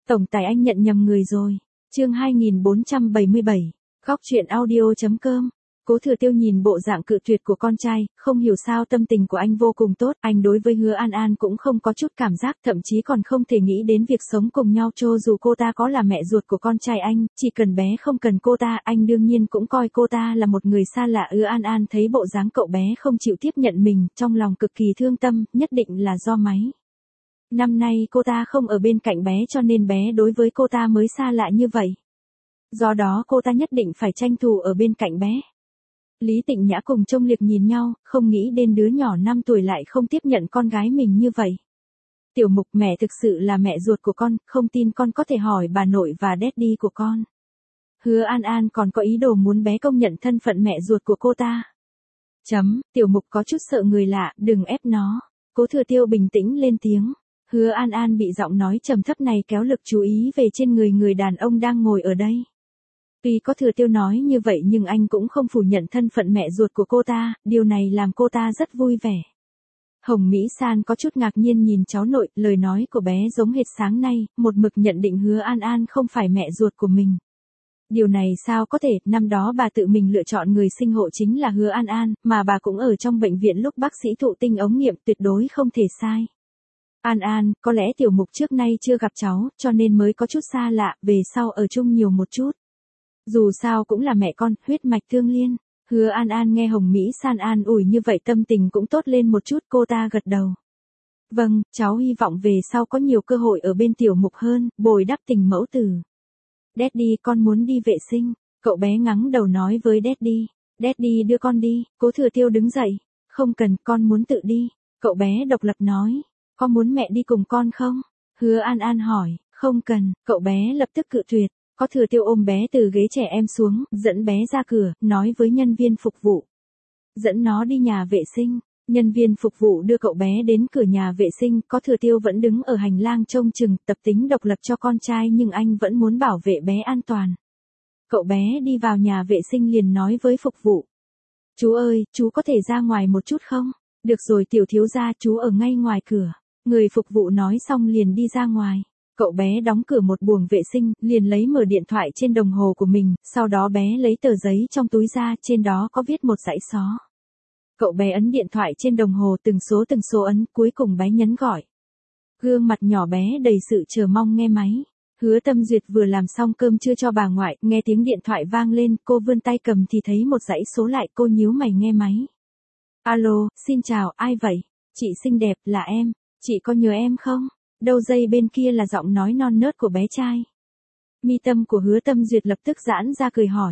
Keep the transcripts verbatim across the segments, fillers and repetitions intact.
Tổng tài anh nhận nhầm người rồi. Chương hai nghìn bốn trăm bảy mươi bảy. Góc truyện audio.com. Cố Thừa Tiêu nhìn bộ dạng cự tuyệt của con trai, không hiểu sao tâm tình của anh vô cùng tốt, anh đối với Hứa An An cũng không có chút cảm giác, thậm chí còn không thể nghĩ đến việc sống cùng nhau cho dù cô ta có là mẹ ruột của con trai anh, chỉ cần bé không cần cô ta, anh đương nhiên cũng coi cô ta là một người xa lạ. Hứa An An thấy bộ dáng cậu bé không chịu tiếp nhận mình, trong lòng cực kỳ thương tâm, nhất định là do máy. Năm nay cô ta không ở bên cạnh bé cho nên bé đối với cô ta mới xa lạ như vậy. Do đó cô ta nhất định phải tranh thủ ở bên cạnh bé. Lý Tịnh Nhã cùng Trông Liệt nhìn nhau, không nghĩ đến đứa nhỏ năm tuổi lại không tiếp nhận con gái mình như vậy. Tiểu Mục, mẹ thực sự là mẹ ruột của con, không tin con có thể hỏi bà nội và daddy của con. Hứa An An còn có ý đồ muốn bé công nhận thân phận mẹ ruột của cô ta. Chấm, Tiểu Mục có chút sợ người lạ, đừng ép nó. Cố Thừa Tiêu bình tĩnh lên tiếng. Hứa An An bị giọng nói trầm thấp này kéo lực chú ý về trên người người đàn ông đang ngồi ở đây. Tuy có Thừa Tiêu nói như vậy nhưng anh cũng không phủ nhận thân phận mẹ ruột của cô ta, điều này làm cô ta rất vui vẻ. Hồng Mỹ San có chút ngạc nhiên nhìn cháu nội, lời nói của bé giống hệt sáng nay, một mực nhận định Hứa An An không phải mẹ ruột của mình. Điều này sao có thể, năm đó bà tự mình lựa chọn người sinh hộ chính là Hứa An An, mà bà cũng ở trong bệnh viện lúc bác sĩ thụ tinh ống nghiệm, tuyệt đối không thể sai. An An, có lẽ Tiểu Mục trước nay chưa gặp cháu, cho nên mới có chút xa lạ, về sau ở chung nhiều một chút. Dù sao cũng là mẹ con, huyết mạch tương liên. Hứa An An nghe Hồng Mỹ San an ủi như vậy tâm tình cũng tốt lên một chút, cô ta gật đầu. Vâng, cháu hy vọng về sau có nhiều cơ hội ở bên Tiểu Mục hơn, bồi đắp tình mẫu tử. Daddy, con muốn đi vệ sinh. Cậu bé ngắng đầu nói với Daddy. Daddy đưa con đi. Cố Thừa Tiêu đứng dậy. Không cần, con muốn tự đi. Cậu bé độc lập nói. Có muốn mẹ đi cùng con không? Hứa An An hỏi. Không cần, cậu bé lập tức cự tuyệt. Có Thừa Tiêu ôm bé từ ghế trẻ em xuống, dẫn bé ra cửa, nói với nhân viên phục vụ. Dẫn nó đi nhà vệ sinh. Nhân viên phục vụ đưa cậu bé đến cửa nhà vệ sinh, có Thừa Tiêu vẫn đứng ở hành lang trông chừng, tập tính độc lập cho con trai nhưng anh vẫn muốn bảo vệ bé an toàn. Cậu bé đi vào nhà vệ sinh liền nói với phục vụ. Chú ơi, chú có thể ra ngoài một chút không? Được rồi tiểu thiếu gia, chú ở ngay ngoài cửa. Người phục vụ nói xong liền đi ra ngoài. Cậu bé đóng cửa một buồng vệ sinh, liền lấy mở điện thoại trên đồng hồ của mình, sau đó bé lấy tờ giấy trong túi ra, trên đó có viết một dãy số. Cậu bé ấn điện thoại trên đồng hồ từng số từng số ấn, cuối cùng bé nhấn gọi. Gương mặt nhỏ bé đầy sự chờ mong nghe máy. Hứa Tâm Duyệt vừa làm xong cơm trưa cho bà ngoại, nghe tiếng điện thoại vang lên, cô vươn tay cầm thì thấy một dãy số lại, cô nhíu mày nghe máy. Alo, xin chào, ai vậy? Chị xinh đẹp, là em, chị có nhớ em không? Đầu dây bên kia là giọng nói non nớt của bé trai. Mi tâm của Hứa Tâm Duyệt lập tức giãn ra cười hỏi.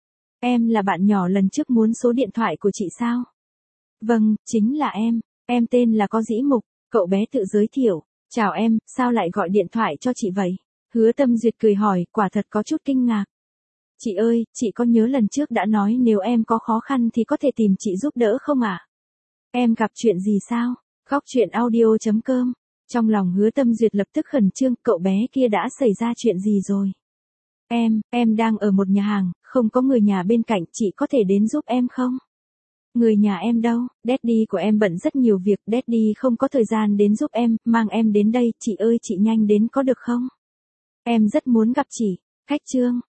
Em là bạn nhỏ lần trước muốn số điện thoại của chị sao? Vâng, chính là em, em tên là Có Dĩ Mục, cậu bé tự giới thiệu. Chào em, sao lại gọi điện thoại cho chị vậy? Hứa Tâm Duyệt cười hỏi, quả thật có chút kinh ngạc. Chị ơi, chị có nhớ lần trước đã nói nếu em có khó khăn thì có thể tìm chị giúp đỡ không ạ? À? Em gặp chuyện gì sao? Góc truyện audio.com. Trong lòng Hứa Tâm Duyệt lập tức khẩn trương, cậu bé kia đã xảy ra chuyện gì rồi? Em, em đang ở một nhà hàng, không có người nhà bên cạnh, chị có thể đến giúp em không? Người nhà em đâu? Daddy của em bận rất nhiều việc, Daddy không có thời gian đến giúp em, mang em đến đây, chị ơi chị nhanh đến có được không? Em rất muốn gặp chị. Khách trương,